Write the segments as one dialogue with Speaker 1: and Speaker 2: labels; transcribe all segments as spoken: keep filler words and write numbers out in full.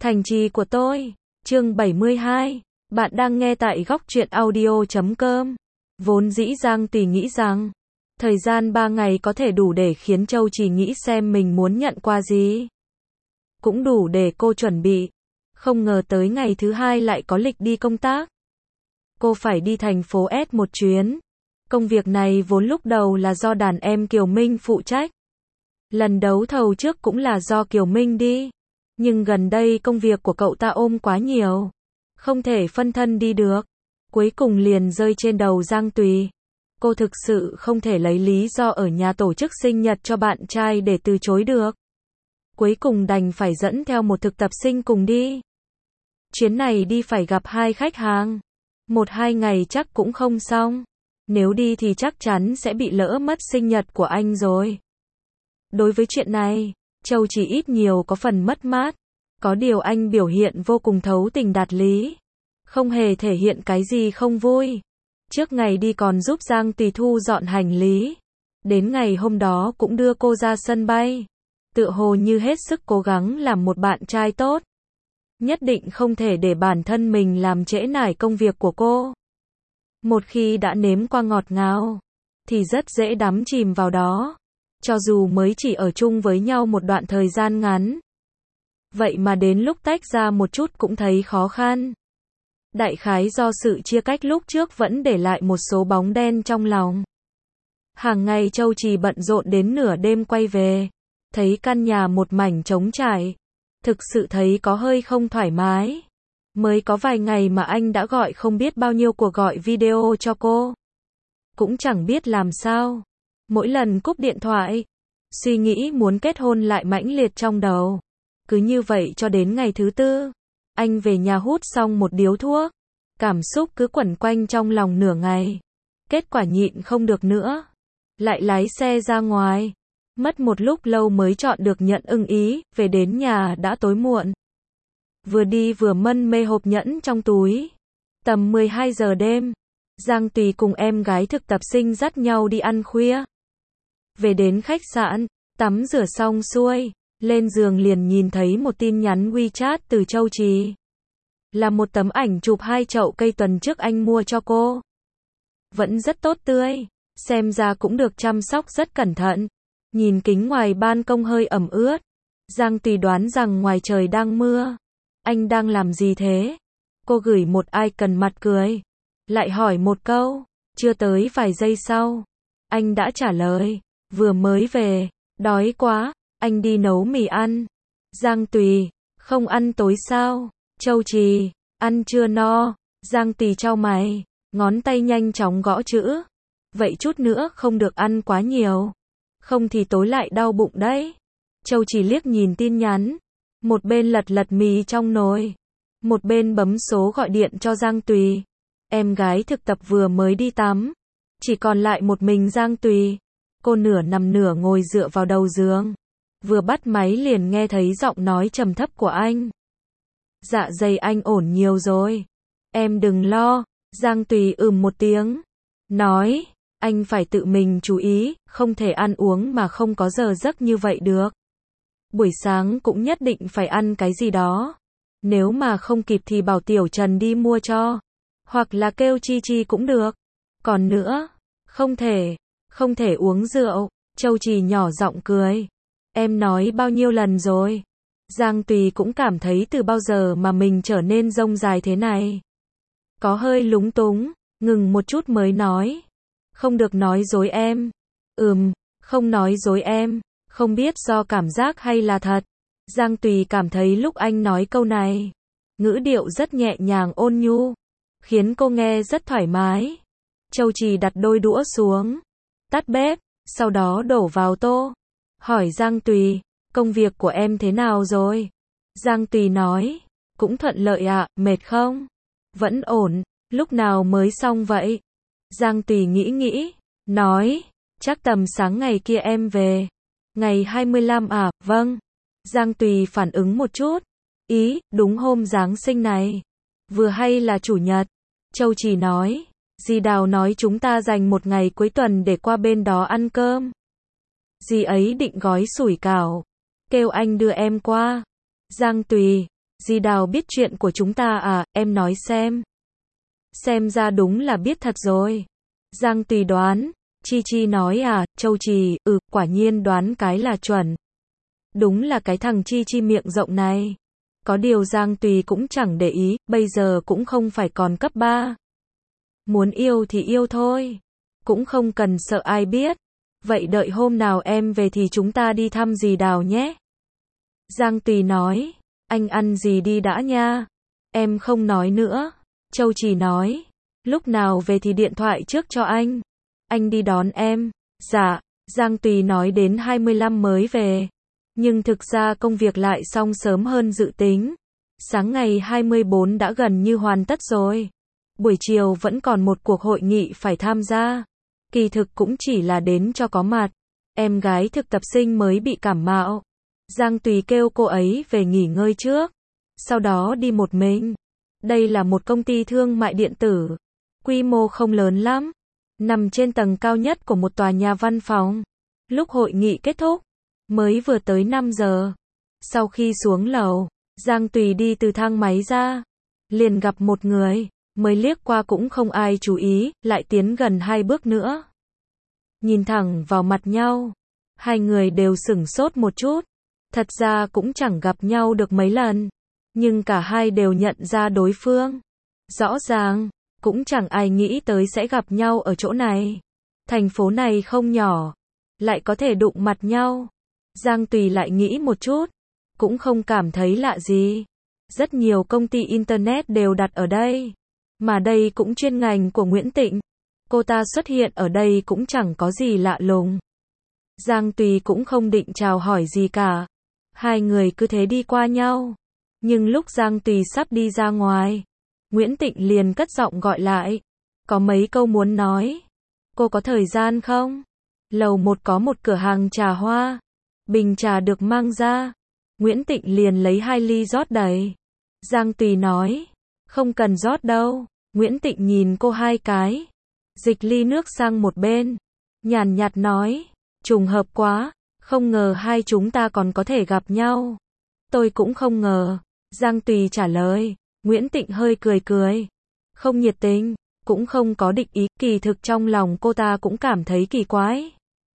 Speaker 1: Thành trì của tôi, chương bảy mươi hai. Bạn đang nghe tại góc truyện audio chấm com. Vốn dĩ Giang Tùy nghĩ rằng, thời gian ba ngày có thể đủ để khiến Châu Trì nghĩ xem mình muốn nhận quà gì. Cũng đủ để cô chuẩn bị. Không ngờ tới ngày thứ hai lại có lịch đi công tác. Cô phải đi thành phố S một chuyến. Công việc này vốn lúc đầu là do đàn em Kiều Minh phụ trách. Lần đấu thầu trước cũng là do Kiều Minh đi. Nhưng gần đây công việc của cậu ta ôm quá nhiều. Không thể phân thân đi được. Cuối cùng liền rơi trên đầu Giang Tùy. Cô thực sự không thể lấy lý do ở nhà tổ chức sinh nhật cho bạn trai để từ chối được. Cuối cùng đành phải dẫn theo một thực tập sinh cùng đi. Chuyến này đi phải gặp hai khách hàng. Một hai ngày chắc cũng không xong. Nếu đi thì chắc chắn sẽ bị lỡ mất sinh nhật của anh rồi. Đối với chuyện này, Châu chỉ ít nhiều có phần mất mát. Có điều anh biểu hiện vô cùng thấu tình đạt lý. Không hề thể hiện cái gì không vui. Trước ngày đi còn giúp Giang Tùy thu dọn hành lý. Đến ngày hôm đó cũng đưa cô ra sân bay. Tựa hồ như hết sức cố gắng làm một bạn trai tốt. Nhất định không thể để bản thân mình làm trễ nải công việc của cô. Một khi đã nếm qua ngọt ngào, thì rất dễ đắm chìm vào đó. Cho dù mới chỉ ở chung với nhau một đoạn thời gian ngắn. Vậy mà đến lúc tách ra một chút cũng thấy khó khăn. Đại khái do sự chia cách lúc trước vẫn để lại một số bóng đen trong lòng. Hàng ngày Châu Trì bận rộn đến nửa đêm quay về. Thấy căn nhà một mảnh trống trải. Thực sự thấy có hơi không thoải mái. Mới có vài ngày mà anh đã gọi không biết bao nhiêu cuộc gọi video cho cô. Cũng chẳng biết làm sao. Mỗi lần cúp điện thoại, suy nghĩ muốn kết hôn lại mãnh liệt trong đầu. Cứ như vậy cho đến ngày thứ tư, anh về nhà hút xong một điếu thuốc. Cảm xúc cứ quẩn quanh trong lòng nửa ngày. Kết quả nhịn không được nữa. Lại lái xe ra ngoài. Mất một lúc lâu mới chọn được nhận ưng ý, về đến nhà đã tối muộn. Vừa đi vừa mân mê hộp nhẫn trong túi. Tầm mười hai giờ đêm, Giang Tùy cùng em gái thực tập sinh dắt nhau đi ăn khuya. Về đến khách sạn, tắm rửa xong xuôi, lên giường liền nhìn thấy một tin nhắn WeChat từ Châu Trì. Là một tấm ảnh chụp hai chậu cây tuần trước anh mua cho cô. Vẫn rất tốt tươi, xem ra cũng được chăm sóc rất cẩn thận. Nhìn kính ngoài ban công hơi ẩm ướt. Giang Tùy đoán rằng ngoài trời đang mưa. Anh đang làm gì thế? Cô gửi một icon mặt cười. Lại hỏi một câu. Chưa tới vài giây sau, anh đã trả lời. Vừa mới về, đói quá, anh đi nấu mì ăn. Giang Tùy, không ăn tối sao? Châu Trì, ăn chưa no? Giang Tùy chau mày, ngón tay nhanh chóng gõ chữ. Vậy chút nữa không được ăn quá nhiều. Không thì tối lại đau bụng đấy. Châu Trì liếc nhìn tin nhắn. Một bên lật lật mì trong nồi. Một bên bấm số gọi điện cho Giang Tùy. Em gái thực tập vừa mới đi tắm. Chỉ còn lại một mình Giang Tùy. Cô nửa nằm nửa ngồi dựa vào đầu giường. Vừa bắt máy liền nghe thấy giọng nói trầm thấp của anh. Dạ dày anh ổn nhiều rồi. Em đừng lo. Giang Tùy ừm một tiếng. Nói, anh phải tự mình chú ý, không thể ăn uống mà không có giờ giấc như vậy được. Buổi sáng cũng nhất định phải ăn cái gì đó. Nếu mà không kịp thì bảo Tiểu Trần đi mua cho. Hoặc là kêu Chi Chi cũng được. Còn nữa, không thể, không thể uống rượu. Châu Trì nhỏ giọng cười. Em nói bao nhiêu lần rồi. Giang Tùy cũng cảm thấy từ bao giờ mà mình trở nên rông dài thế này. Có hơi lúng túng, ngừng một chút mới nói. Không được nói dối em. Ừm, không nói dối em. Không biết do cảm giác hay là thật. Giang Tùy cảm thấy lúc anh nói câu này, ngữ điệu rất nhẹ nhàng ôn nhu, khiến cô nghe rất thoải mái. Châu Trì đặt đôi đũa xuống, tắt bếp, sau đó đổ vào tô. Hỏi Giang Tùy, công việc của em thế nào rồi? Giang Tùy nói, cũng thuận lợi ạ, mệt không? Vẫn ổn, lúc nào mới xong vậy? Giang Tùy nghĩ nghĩ, nói, chắc tầm sáng ngày kia em về. Ngày hai mươi lăm à, vâng. Giang Tùy phản ứng một chút. Ý, đúng hôm Giáng sinh này. Vừa hay là chủ nhật. Châu Trì nói, dì Đào nói chúng ta dành một ngày cuối tuần để qua bên đó ăn cơm. Dì ấy định gói sủi cảo. Kêu anh đưa em qua. Giang Tùy, Dì Đào biết chuyện của chúng ta à, em nói xem. Xem ra đúng là biết thật rồi. Giang Tùy đoán. Chi Chi nói à, Châu Trì, ừ, quả nhiên đoán cái là chuẩn. Đúng là cái thằng Chi Chi miệng rộng này. Có điều Giang Tùy cũng chẳng để ý, bây giờ cũng không phải còn cấp ba. Muốn yêu thì yêu thôi. Cũng không cần sợ ai biết. Vậy đợi hôm nào em về thì chúng ta đi thăm dì Đào nhé. Giang Tùy nói, anh ăn gì đi đã nha. Em không nói nữa. Châu Trì nói, lúc nào về thì điện thoại trước cho anh. Anh đi đón em. Dạ, Giang Tùy nói đến hai mươi lăm mới về. Nhưng thực ra công việc lại xong sớm hơn dự tính. Sáng ngày hai mươi bốn đã gần như hoàn tất rồi. Buổi chiều vẫn còn một cuộc hội nghị phải tham gia. Kỳ thực cũng chỉ là đến cho có mặt. Em gái thực tập sinh mới bị cảm mạo. Giang Tùy kêu cô ấy về nghỉ ngơi trước. Sau đó đi một mình. Đây là một công ty thương mại điện tử. Quy mô không lớn lắm. Nằm trên tầng cao nhất của một tòa nhà văn phòng. Lúc hội nghị kết thúc, mới vừa tới năm giờ. Sau khi xuống lầu, Giang Tùy đi từ thang máy ra. Liền gặp một người. Mới liếc qua cũng không ai chú ý, lại tiến gần hai bước nữa. Nhìn thẳng vào mặt nhau. Hai người đều sửng sốt một chút. Thật ra cũng chẳng gặp nhau được mấy lần. Nhưng cả hai đều nhận ra đối phương. Rõ ràng, cũng chẳng ai nghĩ tới sẽ gặp nhau ở chỗ này. Thành phố này không nhỏ. Lại có thể đụng mặt nhau. Giang Tùy lại nghĩ một chút. Cũng không cảm thấy lạ gì. Rất nhiều công ty Internet đều đặt ở đây. Mà đây cũng chuyên ngành của Nguyễn Tịnh. Cô ta xuất hiện ở đây cũng chẳng có gì lạ lùng. Giang Tùy cũng không định chào hỏi gì cả. Hai người cứ thế đi qua nhau. Nhưng lúc Giang Tùy sắp đi ra ngoài, Nguyễn Tịnh liền cất giọng gọi lại. Có mấy câu muốn nói. Cô có thời gian không? Lầu một có một cửa hàng trà hoa. Bình trà được mang ra. Nguyễn Tịnh liền lấy hai ly rót đầy. Giang Tùy nói. Không cần rót đâu. Nguyễn Tịnh nhìn cô hai cái. Dịch ly nước sang một bên. Nhàn nhạt nói. Trùng hợp quá. Không ngờ hai chúng ta còn có thể gặp nhau. Tôi cũng không ngờ. Giang Tùy trả lời. Nguyễn Tịnh hơi cười cười. Không nhiệt tình. Cũng không có định ý. Kỳ thực trong lòng cô ta cũng cảm thấy kỳ quái.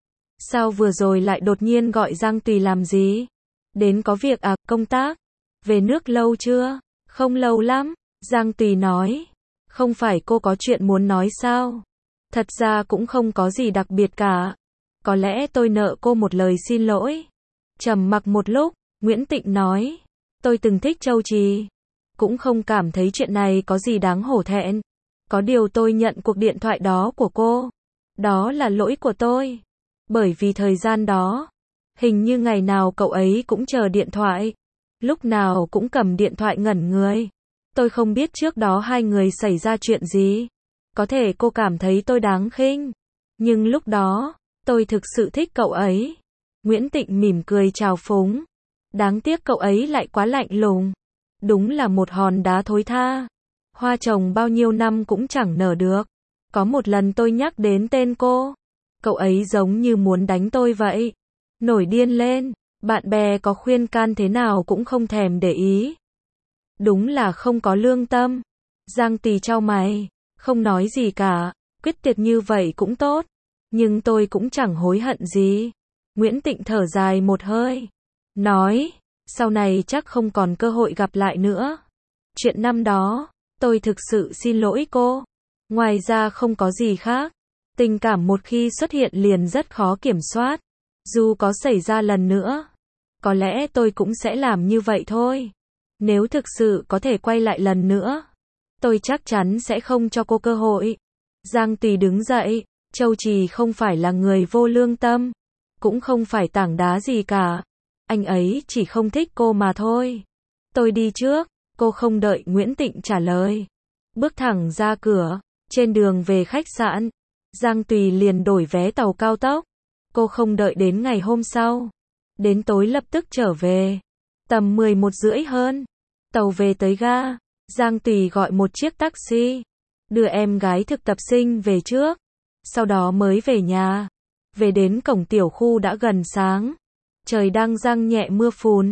Speaker 1: Sao vừa rồi lại đột nhiên gọi Giang Tùy làm gì? Đến có việc à, công tác? Về nước lâu chưa? Không lâu lắm. Giang Tùy nói. Không phải cô có chuyện muốn nói sao? Thật ra cũng không có gì đặc biệt cả. Có lẽ tôi nợ cô một lời xin lỗi. Trầm mặc một lúc, Nguyễn Tịnh nói. Tôi từng thích Châu Trì. Cũng không cảm thấy chuyện này có gì đáng hổ thẹn. Có điều tôi nhận cuộc điện thoại đó của cô. Đó là lỗi của tôi. Bởi vì thời gian đó, hình như ngày nào cậu ấy cũng chờ điện thoại. Lúc nào cũng cầm điện thoại ngẩn người. Tôi không biết trước đó hai người xảy ra chuyện gì. Có thể cô cảm thấy tôi đáng khinh. Nhưng lúc đó, tôi thực sự thích cậu ấy. Nguyễn Tịnh mỉm cười chào phúng. Đáng tiếc cậu ấy lại quá lạnh lùng. Đúng là một hòn đá thối tha. Hoa trồng bao nhiêu năm cũng chẳng nở được. Có một lần tôi nhắc đến tên cô. Cậu ấy giống như muốn đánh tôi vậy. Nổi điên lên. Bạn bè có khuyên can thế nào cũng không thèm để ý. Đúng là không có lương tâm. Giang Tùy chau mày. Không nói gì cả. Quyết tuyệt như vậy cũng tốt. Nhưng tôi cũng chẳng hối hận gì. Nguyễn Tịnh thở dài một hơi. Nói. Sau này chắc không còn cơ hội gặp lại nữa. Chuyện năm đó. Tôi thực sự xin lỗi cô. Ngoài ra không có gì khác. Tình cảm một khi xuất hiện liền rất khó kiểm soát. Dù có xảy ra lần nữa. Có lẽ tôi cũng sẽ làm như vậy thôi. Nếu thực sự có thể quay lại lần nữa. Tôi chắc chắn sẽ không cho cô cơ hội. Giang Tùy đứng dậy. Châu Trì không phải là người vô lương tâm. Cũng không phải tảng đá gì cả. Anh ấy chỉ không thích cô mà thôi. Tôi đi trước. Cô không đợi Nguyễn Tịnh trả lời. Bước thẳng ra cửa. Trên đường về khách sạn. Giang Tùy liền đổi vé tàu cao tốc. Cô không đợi đến ngày hôm sau. Đến tối lập tức trở về. Tầm mười một rưỡi hơn. Tàu về tới ga. Giang Tùy gọi một chiếc taxi. Đưa em gái thực tập sinh về trước. Sau đó mới về nhà. Về đến cổng tiểu khu đã gần sáng. Trời đang giăng nhẹ mưa phùn.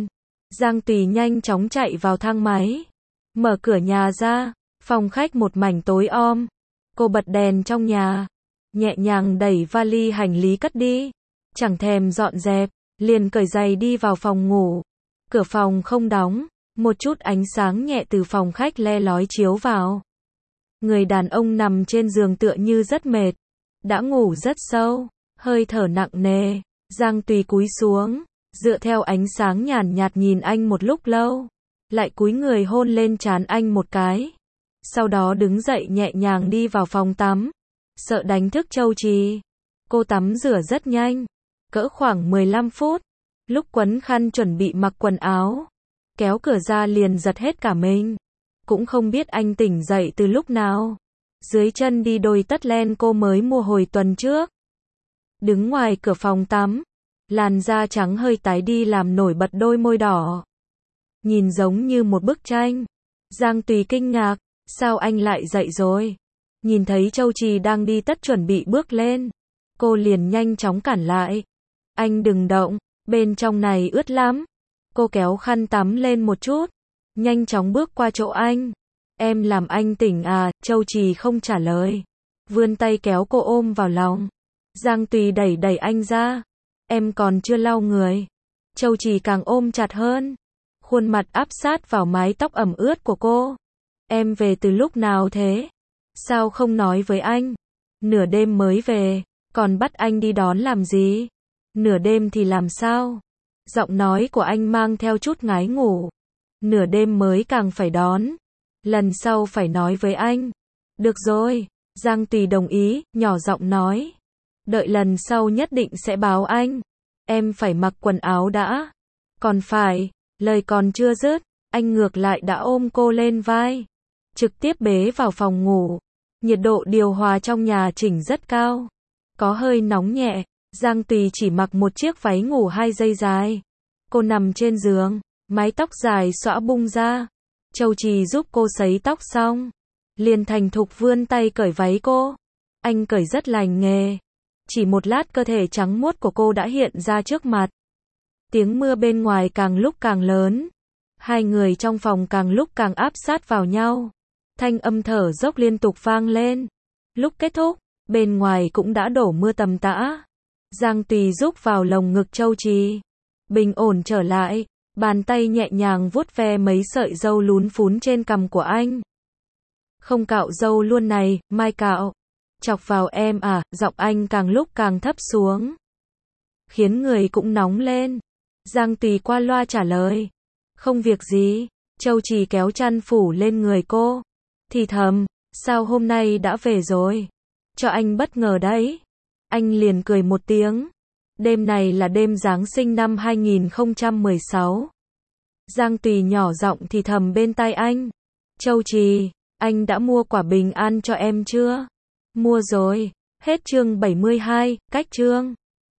Speaker 1: Giang Tùy nhanh chóng chạy vào thang máy. Mở cửa nhà ra, phòng khách một mảnh tối om. Cô bật đèn trong nhà, nhẹ nhàng đẩy vali hành lý cất đi. Chẳng thèm dọn dẹp, liền cởi giày đi vào phòng ngủ. Cửa phòng không đóng, một chút ánh sáng nhẹ từ phòng khách le lói chiếu vào. Người đàn ông nằm trên giường tựa như rất mệt, đã ngủ rất sâu, hơi thở nặng nề. Giang Tùy cúi xuống, dựa theo ánh sáng nhàn nhạt nhìn anh một lúc lâu, lại cúi người hôn lên trán anh một cái. Sau đó đứng dậy nhẹ nhàng đi vào phòng tắm, sợ đánh thức Châu Trì. Cô tắm rửa rất nhanh, cỡ khoảng mười lăm phút, lúc quấn khăn chuẩn bị mặc quần áo, kéo cửa ra liền giật hết cả mình. Cũng không biết anh tỉnh dậy từ lúc nào. Dưới chân đi đôi tất len cô mới mua hồi tuần trước. Đứng ngoài cửa phòng tắm, làn da trắng hơi tái đi làm nổi bật đôi môi đỏ. Nhìn giống như một bức tranh. Giang Tùy kinh ngạc, sao anh lại dậy rồi? Nhìn thấy Châu Trì đang đi tất chuẩn bị bước lên, cô liền nhanh chóng cản lại. Anh đừng động, bên trong này ướt lắm. Cô kéo khăn tắm lên một chút, nhanh chóng bước qua chỗ anh. Em làm anh tỉnh à? Châu Trì không trả lời, vươn tay kéo cô ôm vào lòng. Giang Tùy đẩy đẩy anh ra. Em còn chưa lau người. Châu Trì càng ôm chặt hơn, khuôn mặt áp sát vào mái tóc ẩm ướt của cô. Em về từ lúc nào thế? Sao không nói với anh? Nửa đêm mới về, còn bắt anh đi đón làm gì? Nửa đêm thì làm sao? Giọng nói của anh mang theo chút ngái ngủ. Nửa đêm mới càng phải đón. Lần sau phải nói với anh. Được rồi, Giang Tùy đồng ý, nhỏ giọng nói. Đợi lần sau nhất định sẽ báo anh. Em phải mặc quần áo đã. Còn phải, lời còn chưa dứt, anh ngược lại đã ôm cô lên vai, trực tiếp bế vào phòng ngủ. Nhiệt độ điều hòa trong nhà chỉnh rất cao, có hơi nóng nhẹ. Giang Tùy chỉ mặc một chiếc váy ngủ hai dây dài. Cô nằm trên giường, mái tóc dài xõa bung ra. Châu Trì giúp cô sấy tóc xong, liền thành thục vươn tay cởi váy cô. Anh cởi rất lành nghề. Chỉ một lát cơ thể trắng muốt của cô đã hiện ra trước mặt. Tiếng mưa bên ngoài càng lúc càng lớn. Hai người trong phòng càng lúc càng áp sát vào nhau. Thanh âm thở dốc liên tục vang lên. Lúc kết thúc, bên ngoài cũng đã đổ mưa tầm tã. Giang Tùy rúc vào lồng ngực Châu Trì. Bình ổn trở lại, bàn tay nhẹ nhàng vuốt ve mấy sợi râu lún phún trên cằm của anh. Không cạo râu luôn này, mai cạo. Chọc vào em à? Giọng anh càng lúc càng thấp xuống, khiến người cũng nóng lên. Giang Tùy qua loa trả lời. Không việc gì. Châu Trì kéo chăn phủ lên người cô, thì thầm, sao hôm nay đã về rồi? Cho anh bất ngờ đấy. Anh liền cười một tiếng. Đêm này là đêm Giáng sinh năm hai nghìn không trăm mười sáu. Giang Tùy nhỏ giọng thì thầm bên tai anh. Châu Trì, anh đã mua quả bình an cho em chưa? Mua rồi. Hết chương bảy mươi hai, cách chương.